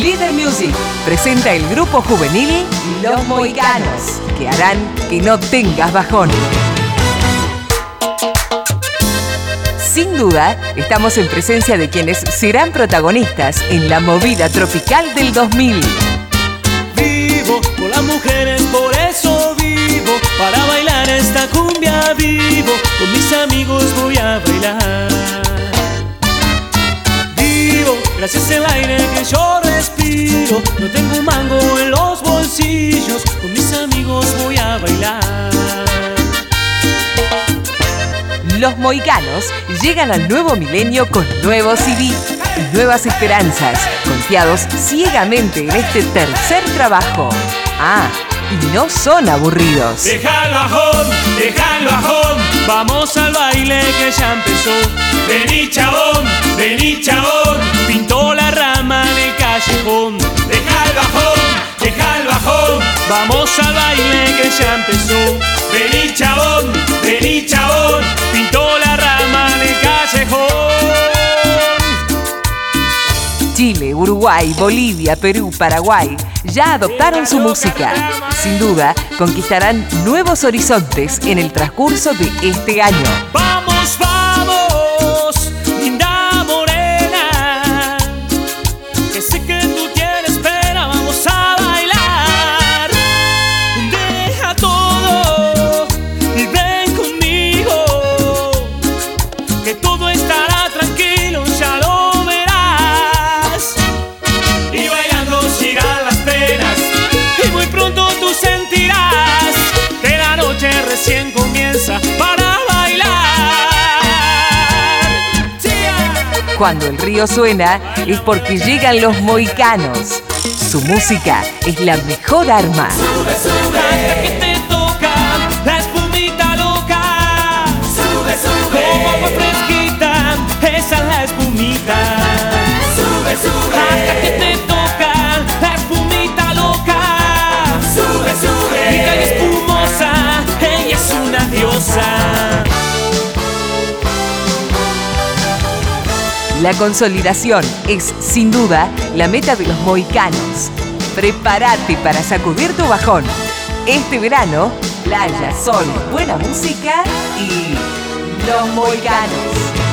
Líder Music presenta el grupo juvenil Los Mohicanos, que harán que no tengas bajón. Sin duda, estamos en presencia de quienes serán protagonistas en la movida tropical del 2000. Vivo por las mujeres, por eso vivo, para bailar esta cumbia vivo, con mis amigos voy a bailar. Vivo gracias al aire que yo respiro, no tengo un mango en los bolsillos, con mis amigos voy a bailar. Los Mohicanos llegan al nuevo milenio con nuevos CD y nuevas esperanzas, confiados ciegamente en este tercer trabajo. Ah, y no son aburridos. Deja el bajón, vamos al baile que ya empezó. Vení chabón, pintó la rama en el callejón. Deja el bajón, vamos al baile que ya empezó. Vení chabón, pintó la rama en el callejón. Chile, Uruguay, Bolivia, Perú, Paraguay ya adoptaron su música. Sin duda, conquistarán nuevos horizontes en el transcurso de este año. Vamos, linda morena, que sé que tú tienes pena, vamos a bailar. Deja todo y ven conmigo, que todo estará tranquilo, ya lo verás. Y bailando se irán las penas, y muy pronto tú sentirás que la noche recién comienza para bailar. Cuando el río suena es porque llegan los Mohicanos. Su música es la mejor arma. Sube, hasta que te toca la espumita loca. Sube, como agua fresquita, esa es la espumita. Sube, hasta que te toca la espumita loca. Sube, rica y espumosa, ella es una diosa. La consolidación es, sin duda, la meta de los Mohicanos. Prepárate para sacudir tu bajón. Este verano, playa, sol, buena música y los Mohicanos.